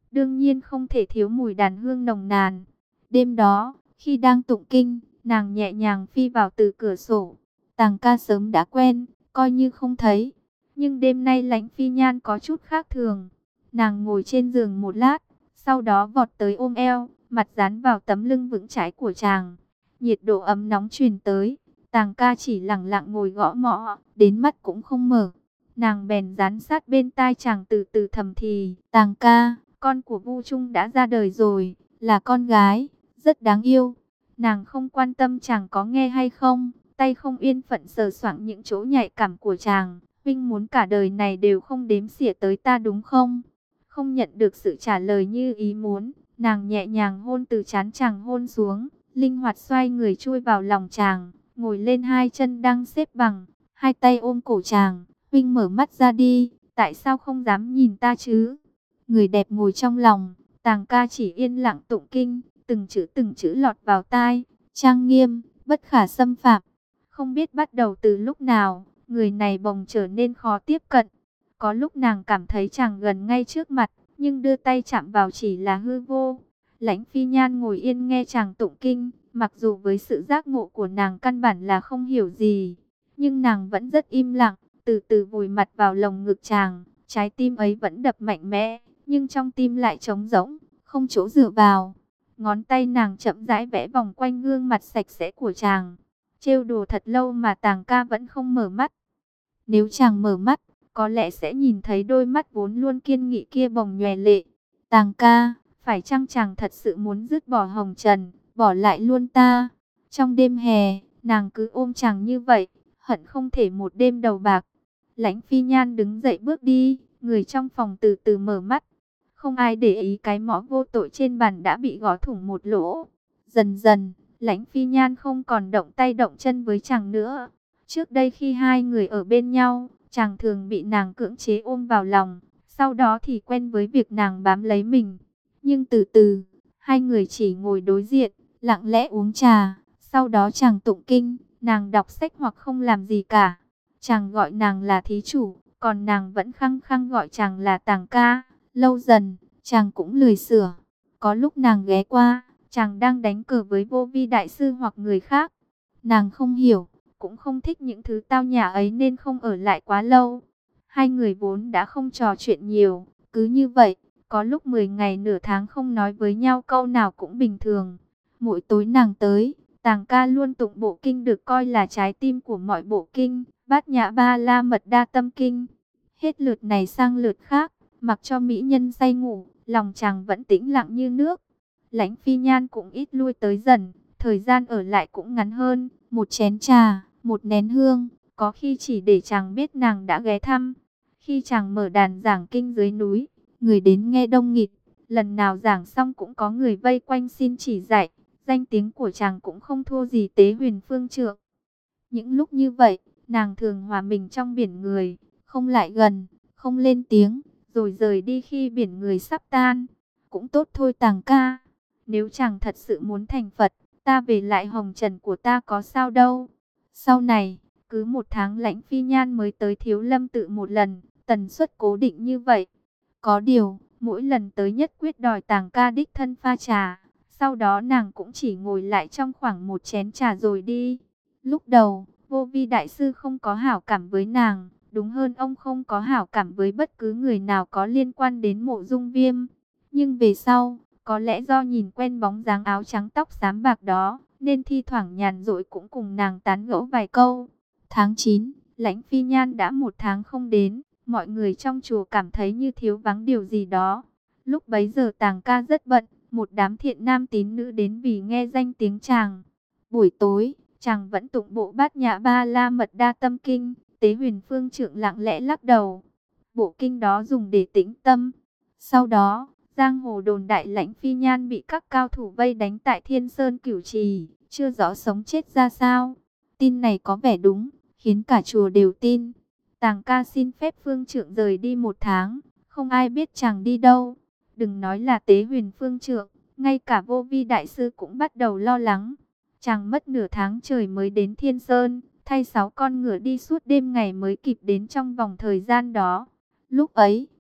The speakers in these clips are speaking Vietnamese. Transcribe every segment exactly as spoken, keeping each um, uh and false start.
đương nhiên không thể thiếu mùi đàn hương nồng nàn. Đêm đó, khi đang tụng kinh, nàng nhẹ nhàng phi vào từ cửa sổ. Tàng ca sớm đã quen, coi như không thấy. Nhưng đêm nay Lãnh Phi Nhan có chút khác thường. Nàng ngồi trên giường một lát, sau đó vọt tới ôm eo, mặt dán vào tấm lưng vững chãi của chàng. Nhiệt độ ấm nóng truyền tới, Tàng ca chỉ lặng lặng ngồi gõ mõ, đến mắt cũng không mở. Nàng bèn dán sát bên tai chàng từ từ thầm thì, Tàng ca, con của Vu Trung đã ra đời rồi, là con gái, rất đáng yêu. Nàng không quan tâm chàng có nghe hay không, tay không yên phận sờ soạng những chỗ nhạy cảm của chàng. Huynh muốn cả đời này đều không đếm xỉa tới ta đúng không? Không nhận được sự trả lời như ý muốn, nàng nhẹ nhàng hôn từ trán chàng hôn xuống, linh hoạt xoay người chui vào lòng chàng, ngồi lên hai chân đang xếp bằng, hai tay ôm cổ chàng. Huynh mở mắt ra đi, tại sao không dám nhìn ta chứ? Người đẹp ngồi trong lòng, Tàng ca chỉ yên lặng tụng kinh, từng chữ từng chữ lọt vào tai, trang nghiêm, bất khả xâm phạm. Không biết bắt đầu từ lúc nào, người này bỗng trở nên khó tiếp cận. Có lúc nàng cảm thấy chàng gần ngay trước mặt, nhưng đưa tay chạm vào chỉ là hư vô. Lãnh Phi Nhan ngồi yên nghe chàng tụng kinh, mặc dù với sự giác ngộ của nàng căn bản là không hiểu gì, nhưng nàng vẫn rất im lặng, từ từ vùi mặt vào lồng ngực chàng. Trái tim ấy vẫn đập mạnh mẽ, nhưng trong tim lại trống rỗng, không chỗ dựa vào. Ngón tay nàng chậm rãi vẽ vòng quanh gương mặt sạch sẽ của chàng. Trêu đùa thật lâu mà Tàng ca vẫn không mở mắt. Nếu chàng mở mắt, có lẽ sẽ nhìn thấy đôi mắt vốn luôn kiên nghị kia bồng nhòe lệ. Tàng ca, phải chăng chàng thật sự muốn dứt bỏ hồng trần, bỏ lại luôn ta? Trong đêm hè, nàng cứ ôm chàng như vậy, hận không thể một đêm đầu bạc. Lãnh Phi Nhan đứng dậy bước đi, người trong phòng từ từ mở mắt. Không ai để ý cái mõ vô tội trên bàn đã bị gõ thủng một lỗ. Dần dần, Lãnh Phi Nhan không còn động tay động chân với chàng nữa. Trước đây khi hai người ở bên nhau, chàng thường bị nàng cưỡng chế ôm vào lòng, sau đó thì quen với việc nàng bám lấy mình. Nhưng từ từ, hai người chỉ ngồi đối diện, lặng lẽ uống trà, sau đó chàng tụng kinh, nàng đọc sách hoặc không làm gì cả. Chàng gọi nàng là thí chủ, còn nàng vẫn khăng khăng gọi chàng là Tàng ca. Lâu dần, chàng cũng lười sửa. Có lúc nàng ghé qua, chàng đang đánh cờ với Vô Vi đại sư hoặc người khác. Nàng không hiểu, cũng không thích những thứ tao nhã ấy nên không ở lại quá lâu. Hai người vốn đã không trò chuyện nhiều, cứ như vậy, có lúc mười ngày nửa tháng không nói với nhau câu nào cũng bình thường. Mỗi tối nàng tới, Tàng ca luôn tụng bộ kinh được coi là trái tim của mọi bộ kinh, Bát Nhã Ba La Mật Đa Tâm Kinh. Hết lượt này sang lượt khác, mặc cho mỹ nhân say ngủ, lòng chàng vẫn tĩnh lặng như nước. Lãnh Phi Nhan cũng ít lui tới dần, thời gian ở lại cũng ngắn hơn, một chén trà, một nén hương, có khi chỉ để chàng biết nàng đã ghé thăm. Khi chàng mở đàn giảng kinh dưới núi, người đến nghe đông nghịt, lần nào giảng xong cũng có người vây quanh xin chỉ dạy, danh tiếng của chàng cũng không thua gì Tế Huyền Phương Trượng. Những lúc như vậy, nàng thường hòa mình trong biển người, không lại gần, không lên tiếng, rồi rời đi khi biển người sắp tan. Cũng tốt thôi Tàng ca, nếu chàng thật sự muốn thành Phật, ta về lại hồng trần của ta có sao đâu. Sau này, cứ một tháng Lãnh Phi Nhan mới tới Thiếu Lâm tự một lần, tần suất cố định như vậy. Có điều, mỗi lần tới nhất quyết đòi Tàng ca đích thân pha trà, sau đó nàng cũng chỉ ngồi lại trong khoảng một chén trà rồi đi. Lúc đầu, Vô Vi đại sư không có hảo cảm với nàng, đúng hơn ông không có hảo cảm với bất cứ người nào có liên quan đến Mộ Dung Viêm. Nhưng về sau, có lẽ do nhìn quen bóng dáng áo trắng tóc xám bạc đó, nên thi thoảng nhàn rỗi cũng cùng nàng tán gẫu vài câu. Tháng chín, Lãnh Phi Nhan đã một tháng không đến, mọi người trong chùa cảm thấy như thiếu vắng điều gì đó. Lúc bấy giờ Tàng ca rất bận, một đám thiện nam tín nữ đến vì nghe danh tiếng chàng. Buổi tối, chàng vẫn tụng bộ Bát Nhã Ba La Mật Đa Tâm Kinh. Tế Huyền Phương Trượng lặng lẽ lắc đầu. Bộ kinh đó dùng để tĩnh tâm. Sau đó, giang hồ đồn đại Lãnh Phi Nhan bị các cao thủ vây đánh tại Thiên Sơn Cửu Trì, chưa rõ sống chết ra sao. Tin này có vẻ đúng, khiến cả chùa đều tin. Tàng ca xin phép Phương Trượng rời đi một tháng, không ai biết chàng đi đâu. Đừng nói là Tế Huyền Phương Trượng, ngay cả Vô Vi đại sư cũng bắt đầu lo lắng. Chàng mất nửa tháng trời mới đến Thiên Sơn, thay sáu con ngựa đi suốt đêm ngày mới kịp đến trong vòng thời gian đó. Lúc ấy,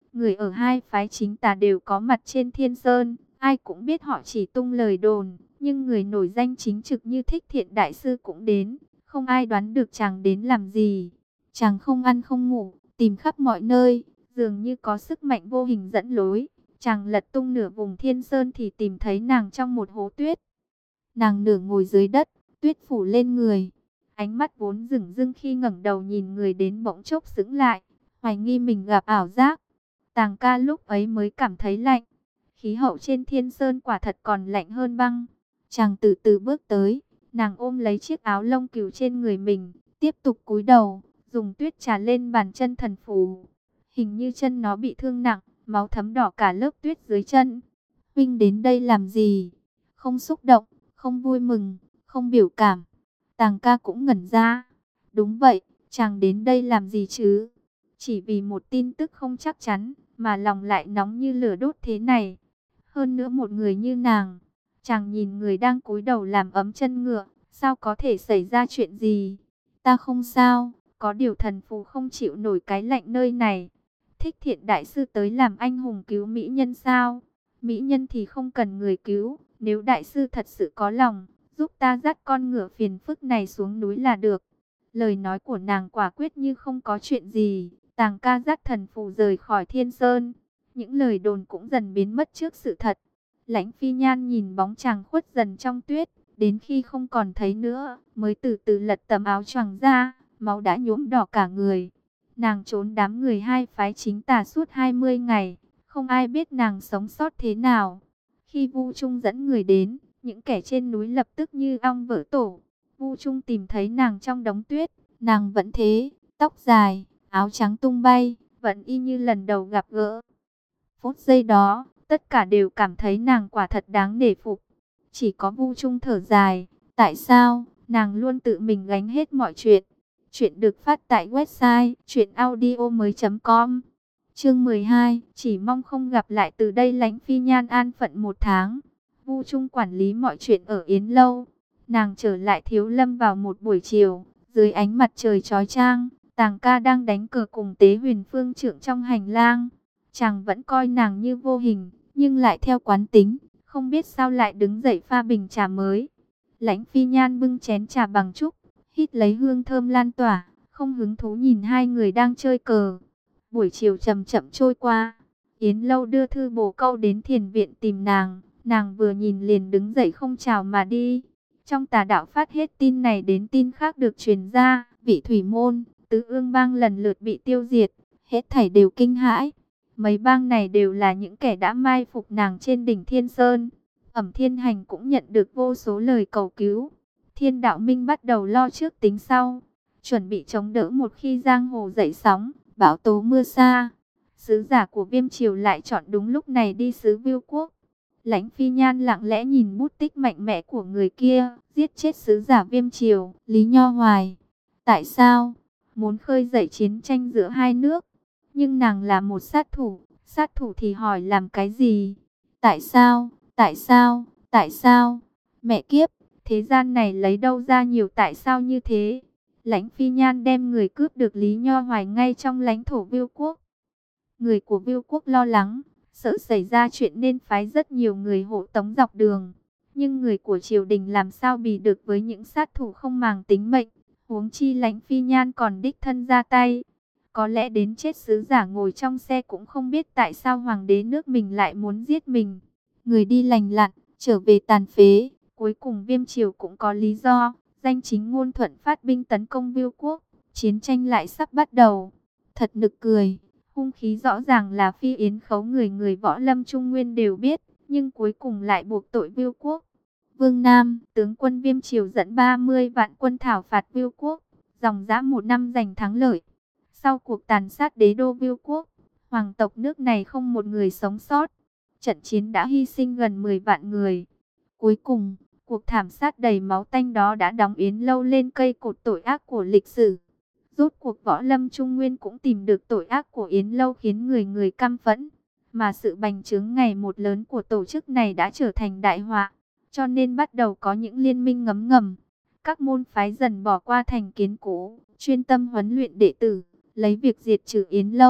Người ở hai phái chính tà đều có mặt trên Thiên Sơn, ai cũng biết họ chỉ tung lời đồn, nhưng người nổi danh chính trực như Thích Thiện Đại Sư cũng đến, không ai đoán được chàng đến làm gì. Chàng không ăn không ngủ, tìm khắp mọi nơi, dường như có sức mạnh vô hình dẫn lối. Chàng lật tung nửa vùng Thiên Sơn thì tìm thấy nàng trong một hố tuyết. Nàng nửa ngồi dưới đất, tuyết phủ lên người. Ánh mắt vốn rừng rưng khi ngẩng đầu nhìn người đến bỗng chốc sững lại, hoài nghi mình gặp ảo giác. Tàng ca lúc ấy mới cảm thấy lạnh. Khí hậu trên Thiên Sơn quả thật còn lạnh hơn băng. Chàng từ từ bước tới, nàng ôm lấy chiếc áo lông cừu trên người mình, tiếp tục cúi đầu, dùng tuyết trà lên bàn chân thần phù. Hình như chân nó bị thương nặng, máu thấm đỏ cả lớp tuyết dưới chân. Huynh đến đây làm gì? Không xúc động, không vui mừng, không biểu cảm. Tàng ca cũng ngẩn ra. Đúng vậy, chàng đến đây làm gì chứ? Chỉ vì một tin tức không chắc chắn, mà lòng lại nóng như lửa đốt thế này. Hơn nữa một người như nàng. Chàng nhìn người đang cúi đầu làm ấm chân ngựa, sao có thể xảy ra chuyện gì? Ta không sao, có điều thần phù không chịu nổi cái lạnh nơi này. Thích Thiện Đại Sư tới làm anh hùng cứu mỹ nhân sao? Mỹ nhân thì không cần người cứu, nếu Đại Sư thật sự có lòng, giúp ta dắt con ngựa phiền phức này xuống núi là được. Lời nói của nàng quả quyết như không có chuyện gì. Tàng ca dắt thần phù rời khỏi Thiên Sơn. Những lời đồn cũng dần biến mất trước sự thật. Lãnh Phi Nhan nhìn bóng chàng khuất dần trong tuyết, đến khi không còn thấy nữa, mới từ từ lật tấm áo choàng ra, máu đã nhuốm đỏ cả người. Nàng trốn đám người hai phái chính tà suốt hai mươi ngày, không ai biết nàng sống sót thế nào. Khi Vu Trung dẫn người đến, những kẻ trên núi lập tức như ong vỡ tổ. Vu Trung tìm thấy nàng trong đống tuyết, nàng vẫn thế, tóc dài, áo trắng tung bay, vẫn y như lần đầu gặp gỡ. Phút giây đó, tất cả đều cảm thấy nàng quả thật đáng nể phục. Chỉ có Vu Trung thở dài, tại sao nàng luôn tự mình gánh hết mọi chuyện. Chuyện được phát tại website truyện audio mới chấm com. Chương mười hai, chỉ mong không gặp lại. Từ đây Lãnh Phi Nhan an phận một tháng. Vu Trung quản lý mọi chuyện ở Yến Lâu. Nàng trở lại Thiếu Lâm vào một buổi chiều, dưới ánh mặt trời chói chang. Tàng ca đang đánh cờ cùng Tế Huyền Phương Trượng trong hành lang. Chàng vẫn coi nàng như vô hình, nhưng lại theo quán tính, không biết sao lại đứng dậy pha bình trà mới. Lãnh Phi Nhan bưng chén trà bằng trúc, hít lấy hương thơm lan tỏa, không hứng thú nhìn hai người đang chơi cờ. Buổi chiều chậm chậm trôi qua, Yến Lâu đưa thư bổ câu đến thiền viện tìm nàng, nàng vừa nhìn liền đứng dậy không chào mà đi. Trong tà đạo phát hết tin này đến tin khác được truyền ra, Vị Thủy Môn, Tứ Ương Bang lần lượt bị tiêu diệt, hết thảy đều kinh hãi. Mấy bang này đều là những kẻ đã mai phục nàng trên đỉnh Thiên Sơn. Ẩm Thiên Hành cũng nhận được vô số lời cầu cứu. Thiên Đạo Minh bắt đầu lo trước tính sau, chuẩn bị chống đỡ một khi giang hồ dậy sóng, bão tố mưa sa. Sứ giả của Viêm Triều lại chọn đúng lúc này đi xứ Viu Quốc. Lãnh Phi Nhan lặng lẽ nhìn bút tích mạnh mẽ của người kia, giết chết sứ giả Viêm Triều, Lý Nho Hoài. Tại sao? Muốn khơi dậy chiến tranh giữa hai nước. Nhưng nàng là một sát thủ, sát thủ thì hỏi làm cái gì? Tại sao? Tại sao? Tại sao? Mẹ kiếp, thế gian này lấy đâu ra nhiều tại sao như thế? Lãnh Phi Nhan đem người cướp được Lý Nho Hoài ngay trong lãnh thổ Viu Quốc. Người của Viu Quốc lo lắng, sợ xảy ra chuyện nên phái rất nhiều người hộ tống dọc đường. Nhưng người của triều đình làm sao bì được với những sát thủ không màng tính mệnh, huống chi Lãnh Phi Nhan còn đích thân ra tay. Có lẽ đến chết sứ giả ngồi trong xe cũng không biết tại sao hoàng đế nước mình lại muốn giết mình. Người đi lành lặn, trở về tàn phế. Cuối cùng Viêm Triều cũng có lý do. Danh chính ngôn thuận phát binh tấn công Viu Quốc. Chiến tranh lại sắp bắt đầu. Thật nực cười. Hung khí rõ ràng là Phi Yến Khấu, người người võ lâm Trung Nguyên đều biết. Nhưng cuối cùng lại buộc tội Viu Quốc. Vương Nam, tướng quân Viêm Triều dẫn ba mươi vạn quân thảo phạt Viu Quốc. Dòng dã một năm giành thắng lợi. Sau cuộc tàn sát đế đô Viu Quốc, hoàng tộc nước này không một người sống sót. Trận chiến đã hy sinh gần mười vạn người. Cuối cùng, cuộc thảm sát đầy máu tanh đó đã đóng Yến Lâu lên cây cột tội ác của lịch sử. Rốt cuộc võ lâm Trung Nguyên cũng tìm được tội ác của Yến Lâu khiến người người căm phẫn. Mà sự bành trướng ngày một lớn của tổ chức này đã trở thành đại họa. Cho nên bắt đầu có những liên minh ngấm ngầm. Các môn phái dần bỏ qua thành kiến cũ, chuyên tâm huấn luyện đệ tử. Lấy việc diệt trừ Yến Lâu, thay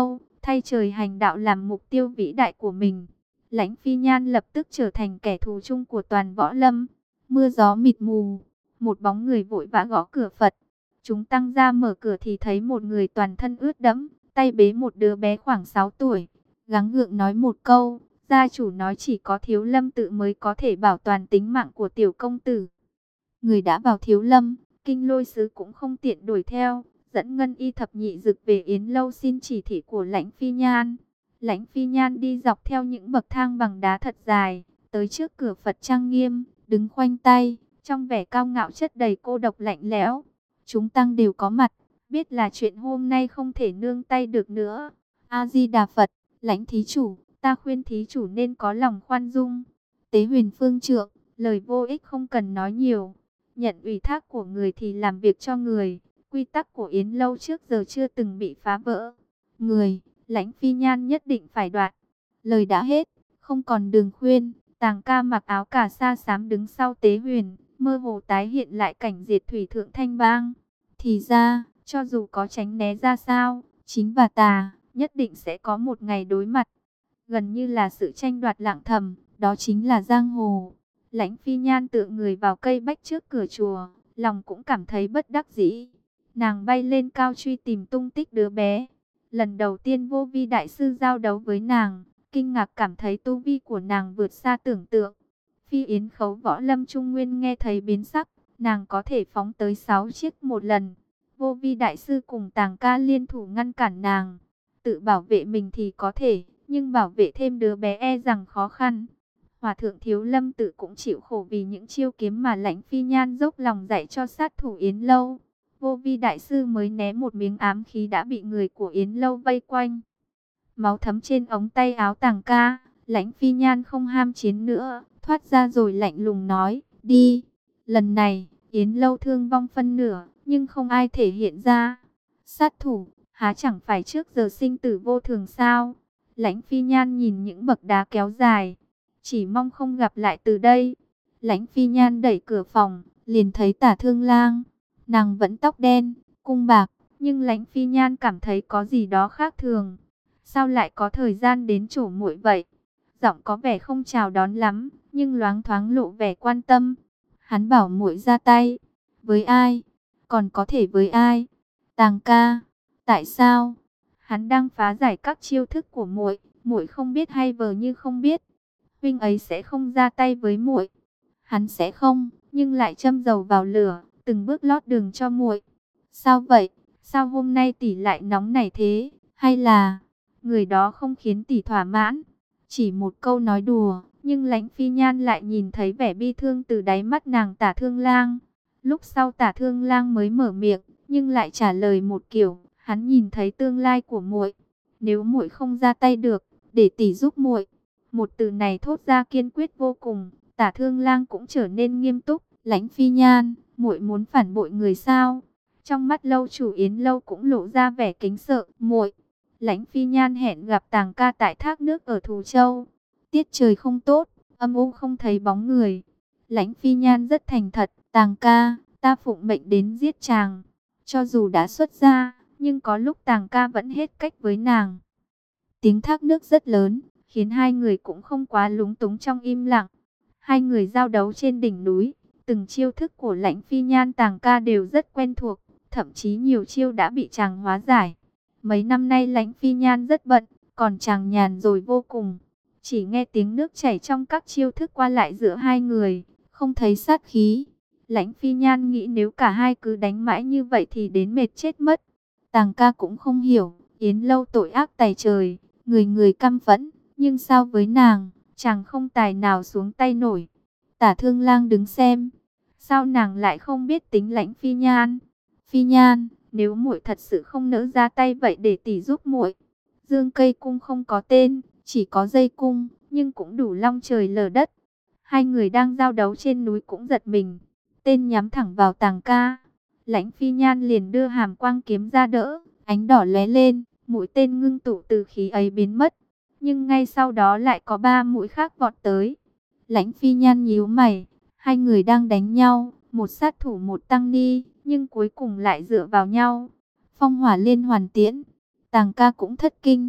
thay trời hành đạo làm mục tiêu vĩ đại của mình. Lãnh Phi Nhan lập tức trở thành kẻ thù chung của toàn võ lâm. Mưa gió mịt mù, một bóng người vội vã gõ cửa Phật. Chúng tăng ra mở cửa thì thấy một người toàn thân ướt đẫm, tay bế một đứa bé khoảng sáu tuổi, gắng gượng nói một câu. Gia chủ nói chỉ có Thiếu Lâm tự mới có thể bảo toàn tính mạng của tiểu công tử. Người đã vào Thiếu Lâm, Kinh Lôi sứ cũng không tiện đuổi theo, dẫn Ngân Y thập nhị dực về Yến lâu xin chỉ thị của Lãnh Phi Nhan. Lãnh Phi Nhan đi dọc theo những bậc thang bằng đá thật dài, tới trước cửa Phật trang nghiêm, đứng khoanh tay, trong vẻ cao ngạo chất đầy cô độc lạnh lẽo. Chúng tăng đều có mặt, biết là chuyện hôm nay không thể nương tay được nữa. A Di Đà Phật, Lãnh thí chủ, ta khuyên thí chủ nên có lòng khoan dung. Tế Huyền phương trượng, lời vô ích không cần nói nhiều. Nhận ủy thác của người thì làm việc cho người. Quy tắc của Yến lâu trước giờ chưa từng bị phá vỡ. Người, Lãnh Phi Nhan nhất định phải đoạt. Lời đã hết, không còn đường khuyên. Tàng ca mặc áo cà sa xám đứng sau Tế Huyền, mơ hồ tái hiện lại cảnh diệt thủy thượng Thanh Bang. Thì ra, cho dù có tránh né ra sao, chính và tà nhất định sẽ có một ngày đối mặt. Gần như là sự tranh đoạt lặng thầm, đó chính là giang hồ. Lãnh Phi Nhan tựa người vào cây bách trước cửa chùa, lòng cũng cảm thấy bất đắc dĩ. Nàng bay lên cao truy tìm tung tích đứa bé. Lần đầu tiên Vô Vi đại sư giao đấu với nàng, kinh ngạc cảm thấy tu vi của nàng vượt xa tưởng tượng. Phi Yến khấu võ lâm trung nguyên nghe thấy biến sắc, nàng có thể phóng tới sáu chiếc một lần. Vô Vi đại sư cùng Tàng ca liên thủ ngăn cản nàng. Tự bảo vệ mình thì có thể, nhưng bảo vệ thêm đứa bé e rằng khó khăn. Hòa thượng Thiếu Lâm tự cũng chịu khổ vì những chiêu kiếm mà Lãnh Phi Nhan dốc lòng dạy cho sát thủ Yến lâu. Vô Vi đại sư mới né một miếng ám khí đã bị người của Yến lâu vây quanh. Máu thấm trên ống tay áo Tàng ca, Lãnh Phi Nhan không ham chiến nữa, thoát ra rồi lạnh lùng nói, đi. Lần này, Yến lâu thương vong phân nửa, nhưng không ai thể hiện ra. Sát thủ, há chẳng phải trước giờ sinh tử vô thường sao? Lãnh Phi Nhan nhìn những bậc đá kéo dài, chỉ mong không gặp lại từ đây. Lãnh Phi Nhan đẩy cửa phòng, liền thấy Tả Thương Lang. Nàng vẫn tóc đen, cung bạc, nhưng Lãnh Phi Nhan cảm thấy có gì đó khác thường. Sao lại có thời gian đến chỗ muội vậy? Giọng có vẻ không chào đón lắm, nhưng loáng thoáng lộ vẻ quan tâm. Hắn bảo muội ra tay. Với ai? Còn có thể với ai? Tàng ca. Tại sao? Hắn đang phá giải các chiêu thức của muội, muội không biết hay vờ như không biết. Huynh ấy sẽ không ra tay với muội. Hắn sẽ không, nhưng lại châm dầu vào lửa, từng bước lót đường cho muội. Sao vậy? Sao hôm nay tỷ lại nóng nảy thế? Hay là người đó không khiến tỷ thỏa mãn? Chỉ một câu nói đùa, nhưng Lãnh Phi Nhan lại nhìn thấy vẻ bi thương từ đáy mắt nàng Tả Thương Lang. Lúc sau Tả Thương Lang mới mở miệng, nhưng lại trả lời một kiểu, hắn nhìn thấy tương lai của muội. Nếu muội không ra tay được, để tỷ giúp muội. Một từ này thốt ra kiên quyết vô cùng, Tả Thương Lang cũng trở nên nghiêm túc. Lãnh Phi Nhan, muội muốn phản bội người sao? Trong mắt lâu chủ Yến lâu cũng lộ ra vẻ kính sợ. Muội. Lãnh Phi Nhan hẹn gặp Tàng ca tại thác nước ở Thù Châu. Tiết trời không tốt, âm u không thấy bóng người. Lãnh Phi Nhan rất thành thật. Tàng ca, ta phụng mệnh đến giết chàng. Cho dù đã xuất gia, nhưng có lúc Tàng ca vẫn hết cách với nàng. Tiếng thác nước rất lớn, khiến hai người cũng không quá lúng túng trong im lặng. Hai người giao đấu trên đỉnh núi, từng chiêu thức của Lãnh Phi Nhan Tàng ca đều rất quen thuộc, thậm chí nhiều chiêu đã bị chàng hóa giải. Mấy năm nay Lãnh Phi Nhan rất bận, còn chàng nhàn rồi vô cùng. Chỉ nghe tiếng nước chảy trong các chiêu thức qua lại giữa hai người, không thấy sát khí. Lãnh Phi Nhan nghĩ nếu cả hai cứ đánh mãi như vậy thì đến mệt chết mất. Tàng ca cũng không hiểu, Yến lâu tội ác tày trời, người người căm phẫn, nhưng sao với nàng, chàng không tài nào xuống tay nổi. Tả Thương Lang đứng xem, sao nàng lại không biết tính Lãnh Phi Nhan? Phi Nhan, nếu muội thật sự không nỡ ra tay vậy để tỷ giúp muội. Dương cây cung không có tên, chỉ có dây cung, nhưng cũng đủ long trời lở đất. Hai người đang giao đấu trên núi cũng giật mình, tên nhắm thẳng vào Tàng ca. Lãnh Phi Nhan liền đưa hàm quang kiếm ra đỡ, ánh đỏ lóe lên, mũi tên ngưng tụ từ khí ấy biến mất. Nhưng ngay sau đó lại có ba mũi khác vọt tới. Lãnh Phi Nhan nhíu mày, hai người đang đánh nhau, một sát thủ một tăng ni, nhưng cuối cùng lại dựa vào nhau. Phong hỏa liên hoàn tiễn, Tàng ca cũng thất kinh.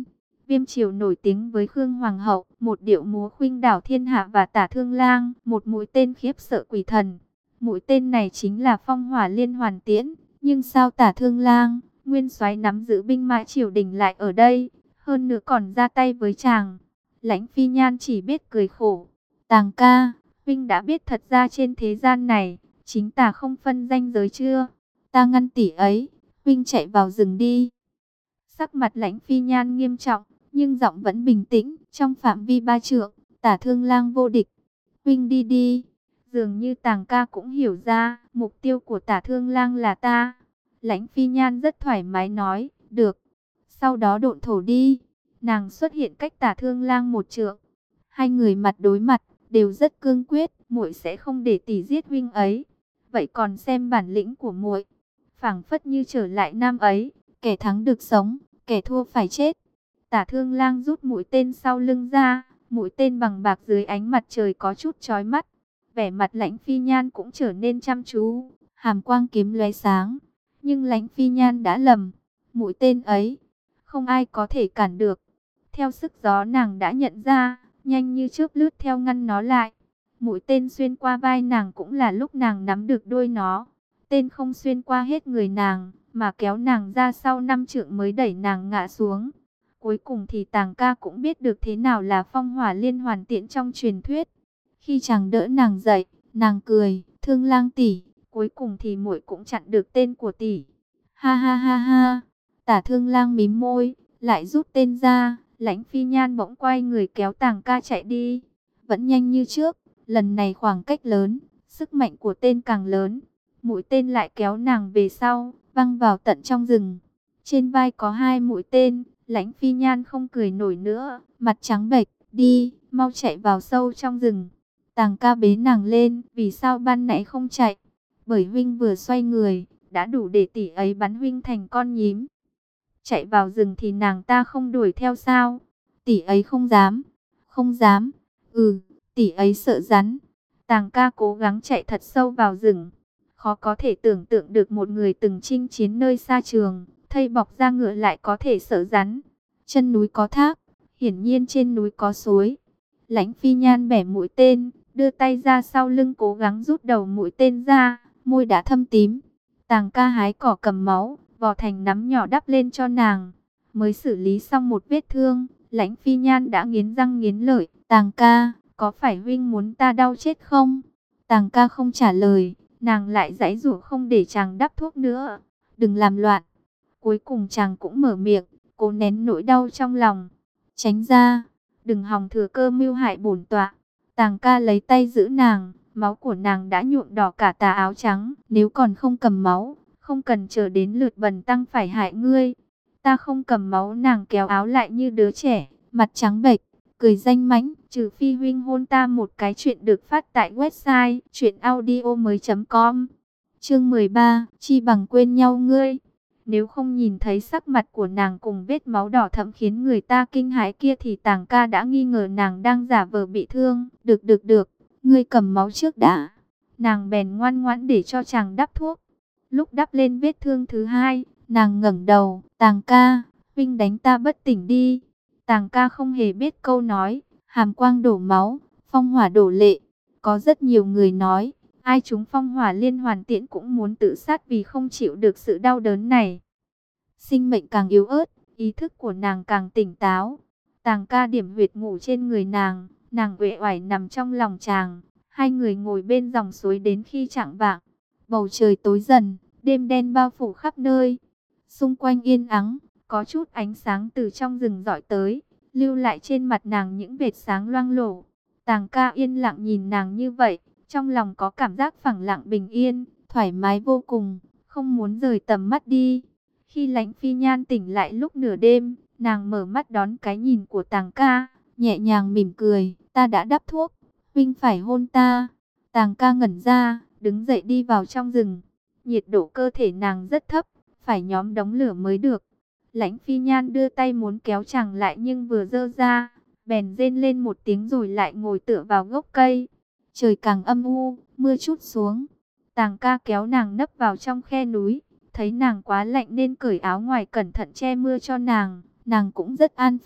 Viêm Triều nổi tiếng với Khương Hoàng hậu, một điệu múa khuynh đảo thiên hạ và Tả Thương Lang, một mũi tên khiếp sợ quỷ thần. Mũi tên này chính là Phong Hỏa Liên Hoàn Tiễn, nhưng sao Tả Thương Lang, nguyên soái nắm giữ binh mã triều đình lại ở đây, hơn nữa còn ra tay với chàng. Lãnh Phi Nhan chỉ biết cười khổ. Tàng ca, huynh đã biết thật ra trên thế gian này, chính tà không phân ranh giới chưa? Ta ngăn tỷ ấy, huynh chạy vào rừng đi. Sắc mặt Lãnh Phi Nhan nghiêm trọng, nhưng giọng vẫn bình tĩnh. Trong phạm vi ba trượng, Tả Thương Lang vô địch. Huynh đi đi. Dường như Tàng ca cũng hiểu ra, mục tiêu của Tả Thương Lang là ta. Lãnh Phi Nhan rất thoải mái nói, được. Sau đó độn thổ đi. Nàng xuất hiện cách Tả Thương Lang một trượng. Hai người mặt đối mặt, đều rất cương quyết, muội sẽ không để tỷ giết huynh ấy. Vậy còn xem bản lĩnh của muội. Phảng phất như trở lại năm ấy, kẻ thắng được sống, kẻ thua phải chết. Tả Thương Lang rút mũi tên sau lưng ra, mũi tên bằng bạc dưới ánh mặt trời có chút chói mắt. Vẻ mặt Lãnh Phi Nhan cũng trở nên chăm chú, hàm quang kiếm lóe sáng. Nhưng Lãnh Phi Nhan đã lầm, mũi tên ấy không ai có thể cản được. Theo sức gió nàng đã nhận ra, nhanh như chớp lướt theo ngăn nó lại. Mũi tên xuyên qua vai nàng cũng là lúc nàng nắm được đuôi nó. Tên không xuyên qua hết người nàng, mà kéo nàng ra sau năm trượng mới đẩy nàng ngã xuống. Cuối cùng thì Tàng ca cũng biết được thế nào là Phong Hỏa Liên Hoàn Tiễn trong truyền thuyết. Khi chàng đỡ nàng dậy, nàng cười, Thương Lang tỷ, cuối cùng thì muội cũng chặn được tên của tỷ. Ha ha ha ha. Tả Thương Lang mím môi, lại rút tên ra. Lãnh Phi Nhan bỗng quay người kéo Tàng ca chạy đi. Vẫn nhanh như trước, lần này khoảng cách lớn, sức mạnh của tên càng lớn. Mũi tên lại kéo nàng về sau, văng vào tận trong rừng. Trên vai có hai mũi tên, Lãnh Phi Nhan không cười nổi nữa, mặt trắng bệch, đi, mau chạy vào sâu trong rừng. Tàng ca bế nàng lên, vì sao ban nãy không chạy? Bởi huynh vừa xoay người, đã đủ để tỷ ấy bắn huynh thành con nhím. Chạy vào rừng thì nàng ta không đuổi theo sao? Tỷ ấy không dám, không dám, ừ, tỷ ấy sợ rắn. Tàng ca cố gắng chạy thật sâu vào rừng. Khó có thể tưởng tượng được một người từng chinh chiến nơi xa trường, thây bọc da ngựa lại có thể sợ rắn. Chân núi có thác, hiển nhiên trên núi có suối. Lãnh Phi Nhan bẻ mũi tên, đưa tay ra sau lưng cố gắng rút đầu mũi tên ra, môi đã thâm tím. Tàng ca hái cỏ cầm máu, vò thành nắm nhỏ đắp lên cho nàng. Mới xử lý xong một vết thương, Lãnh Phi Nhan đã nghiến răng nghiến lợi. Tàng ca, có phải huynh muốn ta đau chết không? Tàng ca không trả lời, nàng lại giãy giụa không để chàng đắp thuốc nữa. Đừng làm loạn. Cuối cùng chàng cũng mở miệng, cố nén nỗi đau trong lòng. Tránh ra, đừng hòng thừa cơ mưu hại bổn tọa. Tàng ca lấy tay giữ nàng, máu của nàng đã nhuộm đỏ cả tà áo trắng. Nếu còn không cầm máu, không cần chờ đến lượt bần tăng phải hại ngươi. Ta không cầm máu. Nàng kéo áo lại như đứa trẻ, mặt trắng bệch, cười danh mãnh. Trừ phi huynh hôn ta một cái. Chuyện được phát tại website truyện audio mới chấm com. Chương mười ba, chi bằng quên nhau ngươi. Nếu không nhìn thấy sắc mặt của nàng cùng vết máu đỏ thẫm khiến người ta kinh hãi kia thì Tàng ca đã nghi ngờ nàng đang giả vờ bị thương. Được được được, ngươi cầm máu trước đã. Nàng bèn ngoan ngoãn để cho chàng đắp thuốc. Lúc đắp lên vết thương thứ hai, nàng ngẩng đầu. Tàng ca, huynh đánh ta bất tỉnh đi. Tàng ca không hề biết câu nói. Hàm quang đổ máu, phong hỏa đổ lệ. Có rất nhiều người nói, ai trúng Phong Hỏa Liên Hoàn Tiễn cũng muốn tự sát vì không chịu được sự đau đớn này. Sinh mệnh càng yếu ớt, ý thức của nàng càng tỉnh táo. Tàng ca điểm huyệt ngủ trên người nàng, nàng uể oải nằm trong lòng chàng. Hai người ngồi bên dòng suối đến khi chạng vạng. Bầu trời tối dần, đêm đen bao phủ khắp nơi. Xung quanh yên ắng, có chút ánh sáng từ trong rừng rọi tới, lưu lại trên mặt nàng những vệt sáng loang lổ. Tàng ca yên lặng nhìn nàng như vậy, trong lòng có cảm giác phẳng lặng bình yên, thoải mái vô cùng, không muốn rời tầm mắt đi. Khi Lãnh Phi Nhan tỉnh lại lúc nửa đêm, nàng mở mắt đón cái nhìn của Tàng ca, nhẹ nhàng mỉm cười, ta đã đắp thuốc, huynh phải hôn ta. Tàng ca ngẩn ra, đứng dậy đi vào trong rừng. Nhiệt độ cơ thể nàng rất thấp, phải nhóm đống lửa mới được. Lãnh Phi Nhan đưa tay muốn kéo chàng lại nhưng vừa giơ ra, bèn rên lên một tiếng rồi lại ngồi tựa vào gốc cây. Trời càng âm u, mưa trút xuống. Tàng ca kéo nàng nấp vào trong khe núi. Thấy nàng quá lạnh nên cởi áo ngoài cẩn thận che mưa cho nàng. Nàng cũng rất an phận,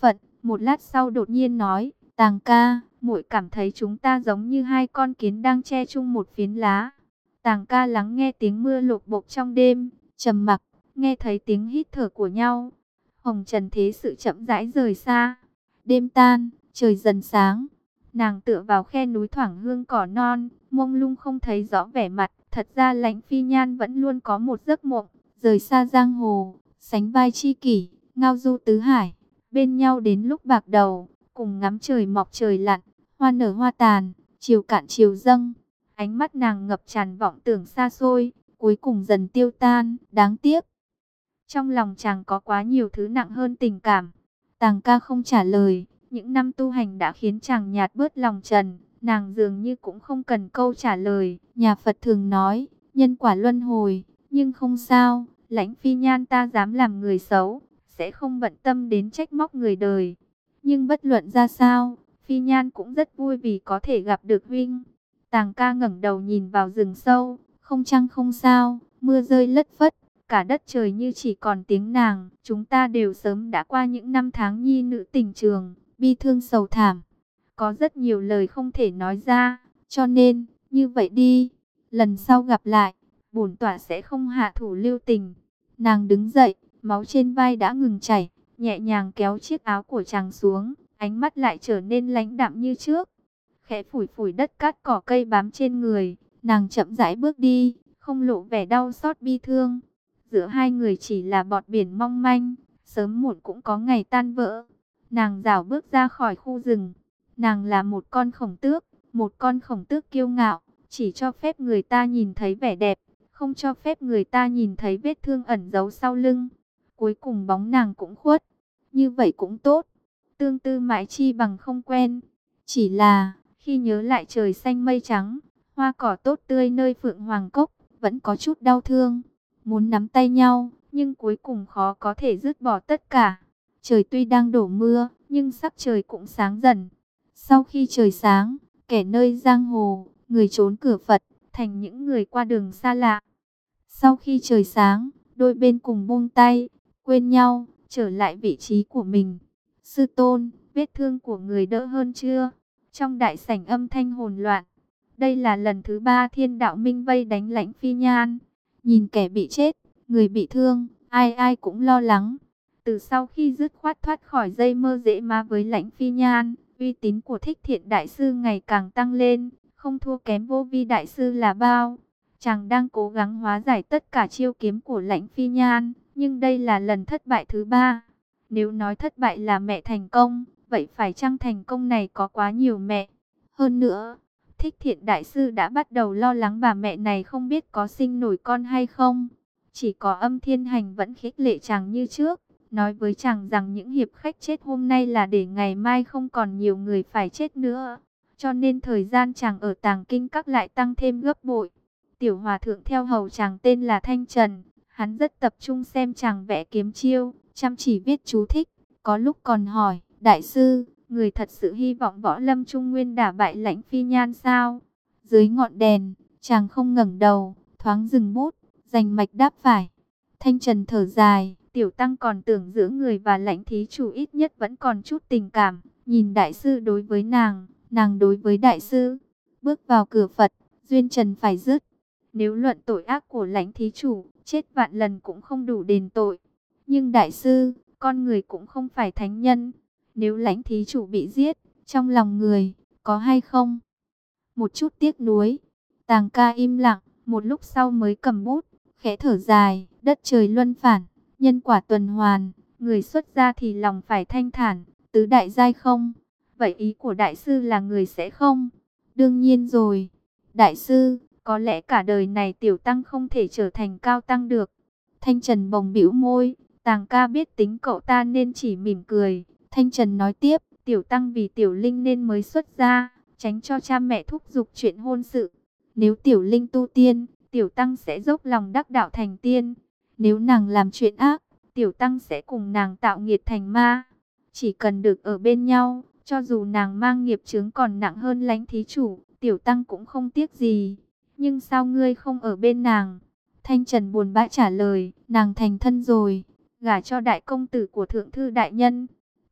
Một lát sau đột nhiên nói, Tàng ca, muội cảm thấy chúng ta giống như hai con kiến đang che chung một phiến lá. Tàng ca lắng nghe tiếng mưa lộp bộp trong đêm, trầm mặc, nghe thấy tiếng hít thở của nhau. Hồng trần thế sự chậm rãi rời xa. Đêm tan, trời dần sáng. Nàng tựa vào khe núi thoảng hương cỏ non, mông lung không thấy rõ vẻ mặt. Thật ra Lãnh Phi Nhan vẫn luôn có một giấc mộng, rời xa giang hồ, sánh vai tri kỷ, ngao du tứ hải, bên nhau đến lúc bạc đầu, cùng ngắm trời mọc trời lặn, hoa nở hoa tàn, chiều cạn chiều dâng. Ánh mắt nàng ngập tràn vọng tưởng xa xôi, cuối cùng dần tiêu tan, đáng tiếc. Trong lòng chàng có quá nhiều thứ nặng hơn tình cảm. Tàng ca không trả lời, những năm tu hành đã khiến chàng nhạt bớt lòng trần, nàng dường như cũng không cần câu trả lời. Nhà Phật thường nói, nhân quả luân hồi, nhưng không sao, Lãnh Phi Nhan ta dám làm người xấu, sẽ không bận tâm đến trách móc người đời. Nhưng bất luận ra sao, Phi Nhan cũng rất vui vì có thể gặp được huynh. Tàng ca ngẩng đầu nhìn vào rừng sâu, không trăng không sao, mưa rơi lất phất, cả đất trời như chỉ còn tiếng nàng. Chúng ta đều sớm đã qua những năm tháng nhi nữ tình trường, bi thương sầu thảm. Có rất nhiều lời không thể nói ra, cho nên, như vậy đi, lần sau gặp lại, bổn tọa sẽ không hạ thủ lưu tình. Nàng đứng dậy, máu trên vai đã ngừng chảy, nhẹ nhàng kéo chiếc áo của chàng xuống, ánh mắt lại trở nên lãnh đạm như trước. Khẽ phủi phủi đất cát cỏ cây bám trên người, nàng chậm rãi bước đi, không lộ vẻ đau xót bi thương. Giữa hai người chỉ là bọt biển mong manh, sớm muộn cũng có ngày tan vỡ. Nàng rảo bước ra khỏi khu rừng. Nàng là một con khổng tước, một con khổng tước kiêu ngạo, chỉ cho phép người ta nhìn thấy vẻ đẹp, không cho phép người ta nhìn thấy vết thương ẩn giấu sau lưng. Cuối cùng bóng nàng cũng khuất, như vậy cũng tốt. Tương tư mãi chi bằng không quen. Chỉ là, khi nhớ lại trời xanh mây trắng, hoa cỏ tốt tươi nơi Phượng Hoàng Cốc, vẫn có chút đau thương. Muốn nắm tay nhau, nhưng cuối cùng khó có thể dứt bỏ tất cả. Trời tuy đang đổ mưa, nhưng sắc trời cũng sáng dần. Sau khi trời sáng, kẻ nơi giang hồ, người trốn cửa Phật, thành những người qua đường xa lạ. Sau khi trời sáng, đôi bên cùng buông tay, quên nhau, trở lại vị trí của mình. Sư tôn, vết thương của người đỡ hơn chưa? Trong đại sảnh âm thanh hỗn loạn. Đây là lần thứ ba Thiên Đạo Minh vây đánh Lãnh Phi Nhan. Nhìn kẻ bị chết, người bị thương, ai ai cũng lo lắng. Từ sau khi dứt khoát thoát khỏi dây mơ dễ má với Lãnh Phi Nhan, uy tín của Thích Thiện Đại Sư ngày càng tăng lên, không thua kém Vô Vi Đại Sư là bao. Chàng đang cố gắng hóa giải tất cả chiêu kiếm của Lãnh Phi Nhan, nhưng đây là lần thất bại thứ ba. Nếu nói thất bại là mẹ thành công, vậy phải chăng thành công này có quá nhiều mẹ? Hơn nữa, Thích Thiện Đại Sư đã bắt đầu lo lắng bà mẹ này không biết có sinh nổi con hay không. Chỉ có Âm Thiên Hành vẫn khích lệ chàng như trước, nói với chàng rằng những hiệp khách chết hôm nay là để ngày mai không còn nhiều người phải chết nữa. Cho nên thời gian chàng ở Tàng Kinh Các lại tăng thêm gấp bội. Tiểu hòa thượng theo hầu chàng tên là Thanh Trần, hắn rất tập trung xem chàng vẽ kiếm chiêu, chăm chỉ viết chú thích, có lúc còn hỏi, Đại sư, người thật sự hy vọng võ lâm Trung Nguyên đả bại Lãnh Phi Nhan sao? Dưới ngọn đèn, chàng không ngẩng đầu, thoáng dừng bút, dành mạch đáp phải. Thanh Trần thở dài, tiểu tăng còn tưởng giữa người và Lãnh thí chủ ít nhất vẫn còn chút tình cảm, nhìn đại sư đối với nàng, nàng đối với đại sư. Bước vào cửa Phật, duyên trần phải dứt. Nếu luận tội ác của Lãnh thí chủ, chết vạn lần cũng không đủ đền tội. Nhưng đại sư, con người cũng không phải thánh nhân. Nếu Lãnh thí chủ bị giết, trong lòng người, có hay không? Một chút tiếc nuối. Tàng ca im lặng, một lúc sau mới cầm bút, khẽ thở dài, đất trời luân phản, nhân quả tuần hoàn, người xuất gia thì lòng phải thanh thản, tứ đại giai không? Vậy ý của đại sư là người sẽ không? Đương nhiên rồi. Đại sư, có lẽ cả đời này tiểu tăng không thể trở thành cao tăng được. Thanh Trần bồng bĩu môi, Tàng ca biết tính cậu ta nên chỉ mỉm cười. Thanh Trần nói tiếp, tiểu tăng vì tiểu linh nên mới xuất gia, tránh cho cha mẹ thúc giục chuyện hôn sự. Nếu tiểu linh tu tiên, tiểu tăng sẽ dốc lòng đắc đạo thành tiên. Nếu nàng làm chuyện ác, tiểu tăng sẽ cùng nàng tạo nghiệt thành ma. Chỉ cần được ở bên nhau, cho dù nàng mang nghiệp chướng còn nặng hơn Lãnh thí chủ, tiểu tăng cũng không tiếc gì. Nhưng sao ngươi không ở bên nàng? Thanh Trần buồn bã trả lời, nàng thành thân rồi, gả cho đại công tử của thượng thư đại nhân.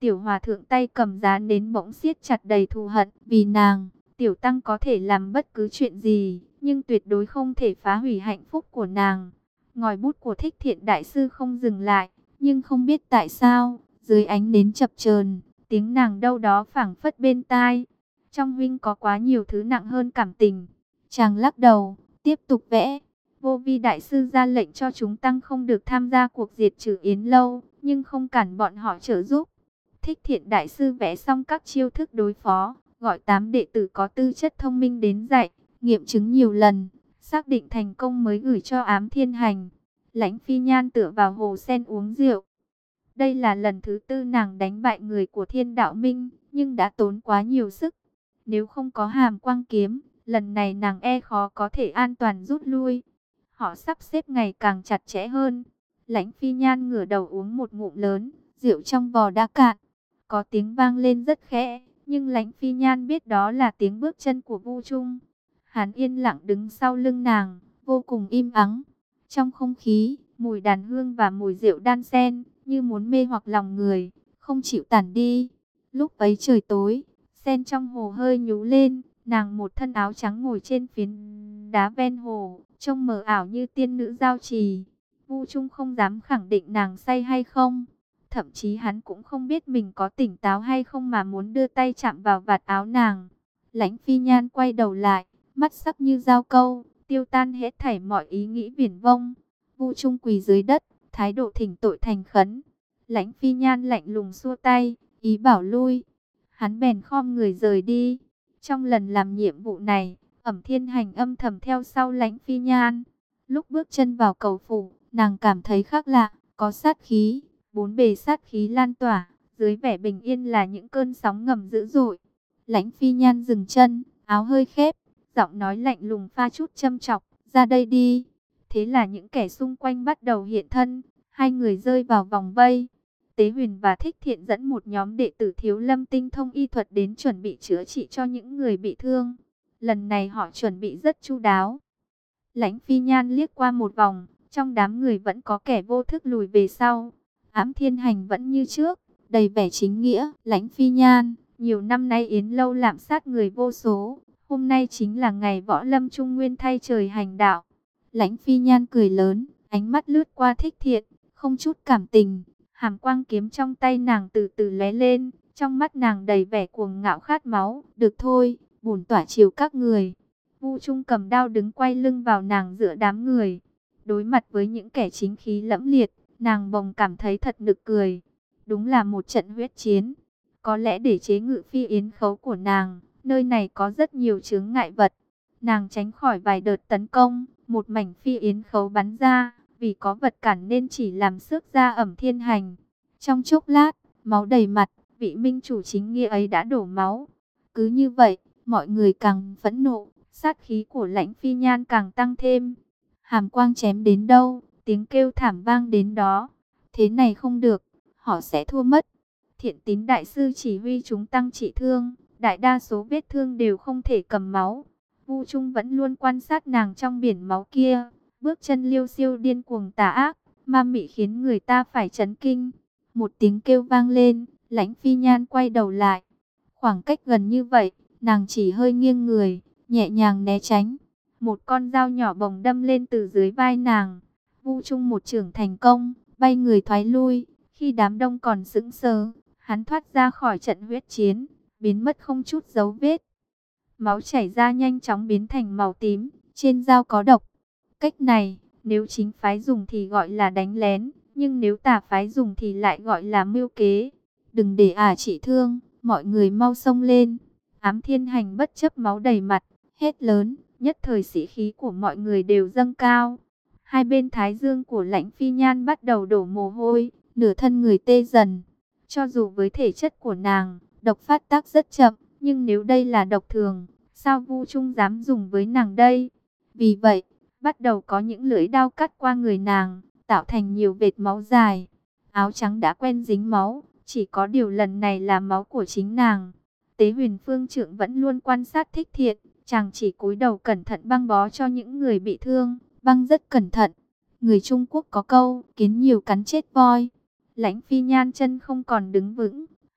Tiểu hòa thượng tay cầm giá nến bỗng siết chặt đầy thù hận. Vì nàng, tiểu tăng có thể làm bất cứ chuyện gì, nhưng tuyệt đối không thể phá hủy hạnh phúc của nàng. Ngòi bút của Thích Thiện đại sư không dừng lại, nhưng không biết tại sao, dưới ánh nến chập chờn, tiếng nàng đâu đó phảng phất bên tai. Trong huynh có quá nhiều thứ nặng hơn cảm tình. Chàng lắc đầu, tiếp tục vẽ. Vô Vi đại sư ra lệnh cho chúng tăng không được tham gia cuộc diệt trừ Yến lâu, nhưng không cản bọn họ trợ giúp. Thích Thiện đại sư vẽ xong các chiêu thức đối phó, gọi tám đệ tử có tư chất thông minh đến dạy, nghiệm chứng nhiều lần, xác định thành công mới gửi cho Ám Thiên Hành. Lãnh Phi Nhan tựa vào hồ sen uống rượu. Đây là lần thứ tư nàng đánh bại người của Thiên Đạo Minh, nhưng đã tốn quá nhiều sức. Nếu không có Hàm Quang kiếm, lần này nàng e khó có thể an toàn rút lui. Họ sắp xếp ngày càng chặt chẽ hơn. Lãnh Phi Nhan ngửa đầu uống một ngụm lớn, rượu trong vò đã cạn. Có tiếng vang lên rất khẽ, nhưng Lãnh Phi Nhan biết đó là tiếng bước chân của Vu Trung. Hắn yên lặng đứng sau lưng nàng, vô cùng im ắng. Trong không khí, mùi đàn hương và mùi rượu đan xen, như muốn mê hoặc lòng người, không chịu tản đi. Lúc ấy trời tối, sen trong hồ hơi nhú lên, nàng một thân áo trắng ngồi trên phiến đá ven hồ, trông mờ ảo như tiên nữ giao trì. Vu Trung không dám khẳng định nàng say hay không. Thậm chí hắn cũng không biết mình có tỉnh táo hay không mà muốn đưa tay chạm vào vạt áo nàng. Lãnh Phi Nhan quay đầu lại, mắt sắc như dao câu, tiêu tan hết thảy mọi ý nghĩ viển vông. Vu Trung quỳ dưới đất, thái độ thỉnh tội thành khấn. Lãnh Phi Nhan lạnh lùng xua tay, ý bảo lui. Hắn bèn khom người rời đi. Trong lần làm nhiệm vụ này, Ẩm Thiên Hành âm thầm theo sau Lãnh Phi Nhan. Lúc bước chân vào cầu phủ, nàng cảm thấy khác lạ, có sát khí. Bốn bề sát khí lan tỏa, dưới vẻ bình yên là những cơn sóng ngầm dữ dội. Lãnh Phi Nhan dừng chân, áo hơi khép, giọng nói lạnh lùng pha chút châm chọc, ra đây đi. Thế là những kẻ xung quanh bắt đầu hiện thân, hai người rơi vào vòng vây. Tế Huyền và Thích Thiện dẫn một nhóm đệ tử Thiếu Lâm tinh thông y thuật đến chuẩn bị chữa trị cho những người bị thương. Lần này họ chuẩn bị rất chu đáo. Lãnh Phi Nhan liếc qua một vòng, trong đám người vẫn có kẻ vô thức lùi về sau. Ám Thiên Hành vẫn như trước, đầy vẻ chính nghĩa. Lãnh Phi Nhan, nhiều năm nay Yến lâu lạm sát người vô số, hôm nay chính là ngày võ lâm trung nguyên thay trời hành đạo. Lãnh Phi Nhan cười lớn, ánh mắt lướt qua Thích Thiện, không chút cảm tình. Hàm quang kiếm trong tay nàng từ từ lóe lên, trong mắt nàng đầy vẻ cuồng ngạo khát máu. Được thôi, bổn tỏa chiều các người. Vu Trung cầm đao đứng quay lưng vào nàng giữa đám người. Đối mặt với những kẻ chính khí lẫm liệt, nàng bỗng cảm thấy thật nực cười. Đúng là một trận huyết chiến. Có lẽ để chế ngự phi yến khấu của nàng, nơi này có rất nhiều chướng ngại vật. Nàng tránh khỏi vài đợt tấn công, một mảnh phi yến khấu bắn ra. Vì có vật cản nên chỉ làm xước ra Ẩm Thiên Hành. Trong chốc lát, máu đầy mặt, vị minh chủ chính nghĩa ấy đã đổ máu. Cứ như vậy, mọi người càng phẫn nộ, sát khí của Lãnh Phi Nhan càng tăng thêm. Hàm quang chém đến đâu, tiếng kêu thảm vang đến đó. Thế này không được, họ sẽ thua mất. Thiện Tín đại sư chỉ huy chúng tăng trị thương, đại đa số vết thương đều không thể cầm máu. Vu Trung vẫn luôn quan sát nàng trong biển máu kia, bước chân liêu xiêu điên cuồng tà ác, ma mị khiến người ta phải chấn kinh. Một tiếng kêu vang lên, Lãnh Phi Nhan quay đầu lại. Khoảng cách gần như vậy, nàng chỉ hơi nghiêng người, nhẹ nhàng né tránh. Một con dao nhỏ bồng đâm lên từ dưới vai nàng. Vu Trung một chưởng thành công, bay người thoái lui. Khi đám đông còn sững sờ, hắn thoát ra khỏi trận huyết chiến, biến mất không chút dấu vết. Máu chảy ra nhanh chóng biến thành màu tím, trên dao có độc. Cách này, nếu chính phái dùng thì gọi là đánh lén, nhưng nếu tà phái dùng thì lại gọi là mưu kế. Đừng để ả trị thương, mọi người mau xông lên. Ám Thiên Hành bất chấp máu đầy mặt, hét lớn, nhất thời sĩ khí của mọi người đều dâng cao. Hai bên thái dương của Lãnh Phi Nhan bắt đầu đổ mồ hôi, nửa thân người tê dần. Cho dù với thể chất của nàng, độc phát tác rất chậm, nhưng nếu đây là độc thường, sao Vu Trung dám dùng với nàng đây? Vì vậy, bắt đầu có những lưỡi đao cắt qua người nàng, tạo thành nhiều vệt máu dài. Áo trắng đã quen dính máu, chỉ có điều lần này là máu của chính nàng. Tế Huyền Phương Trượng vẫn luôn quan sát Thích Thiện, chàng chỉ cúi đầu cẩn thận băng bó cho những người bị thương, băng rất cẩn thận. Người Trung Quốc có câu, kiến nhiều cắn chết voi. Lãnh Phi Nhan chân không còn đứng vững,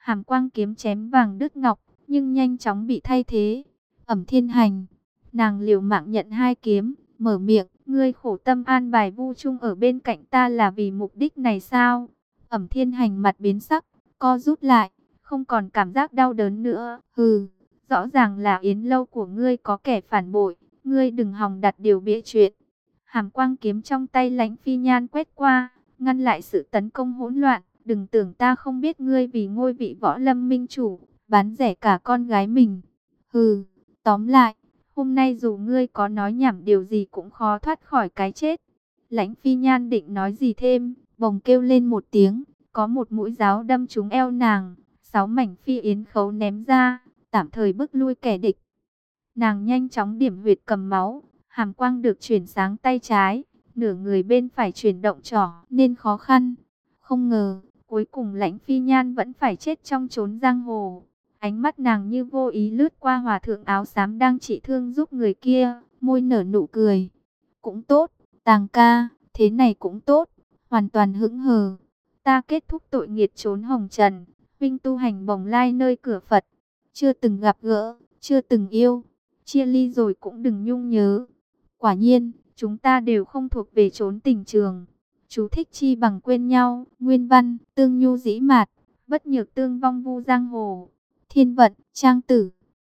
Hàm quang kiếm chém vàng đứt ngọc, nhưng nhanh chóng bị thay thế. Ẩm Thiên Hành, nàng liều mạng nhận hai kiếm, mở miệng, ngươi khổ tâm an bài Vu Trung ở bên cạnh ta là vì mục đích này sao? Ẩm Thiên Hành mặt biến sắc, co rút lại, không còn cảm giác đau đớn nữa. Hừ, rõ ràng là Yến lâu của ngươi có kẻ phản bội, ngươi đừng hòng đặt điều bịa chuyện. Hàm quang kiếm trong tay Lãnh Phi Nhan quét qua, ngăn lại sự tấn công hỗn loạn. Đừng tưởng ta không biết ngươi vì ngôi vị võ lâm minh chủ, bán rẻ cả con gái mình. Hừ, tóm lại, hôm nay dù ngươi có nói nhảm điều gì cũng khó thoát khỏi cái chết. Lãnh Phi Nhan định nói gì thêm, bồng kêu lên một tiếng, có một mũi giáo đâm trúng eo nàng, sáu mảnh phi yến khấu ném ra, tạm thời bức lui kẻ địch. Nàng nhanh chóng điểm huyệt cầm máu, hàm quang được chuyển sang tay trái, nửa người bên phải chuyển động trỏ nên khó khăn. Không ngờ, cuối cùng Lãnh Phi Nhan vẫn phải chết trong chốn giang hồ. Ánh mắt nàng như vô ý lướt qua hòa thượng áo xám đang trị thương giúp người kia, môi nở nụ cười. Cũng tốt, Tàng ca, thế này cũng tốt, hoàn toàn hững hờ. Ta kết thúc tội nghiệt trốn hồng trần, vinh tu hành bồng lai nơi cửa Phật. Chưa từng gặp gỡ, chưa từng yêu, chia ly rồi cũng đừng nhung nhớ. Quả nhiên, chúng ta đều không thuộc về chốn tình trường. Chú thích chi bằng quên nhau, nguyên văn, tương nhu dĩ mạt, bất nhược tương vong vu giang hồ. Thiên vận, trang tử.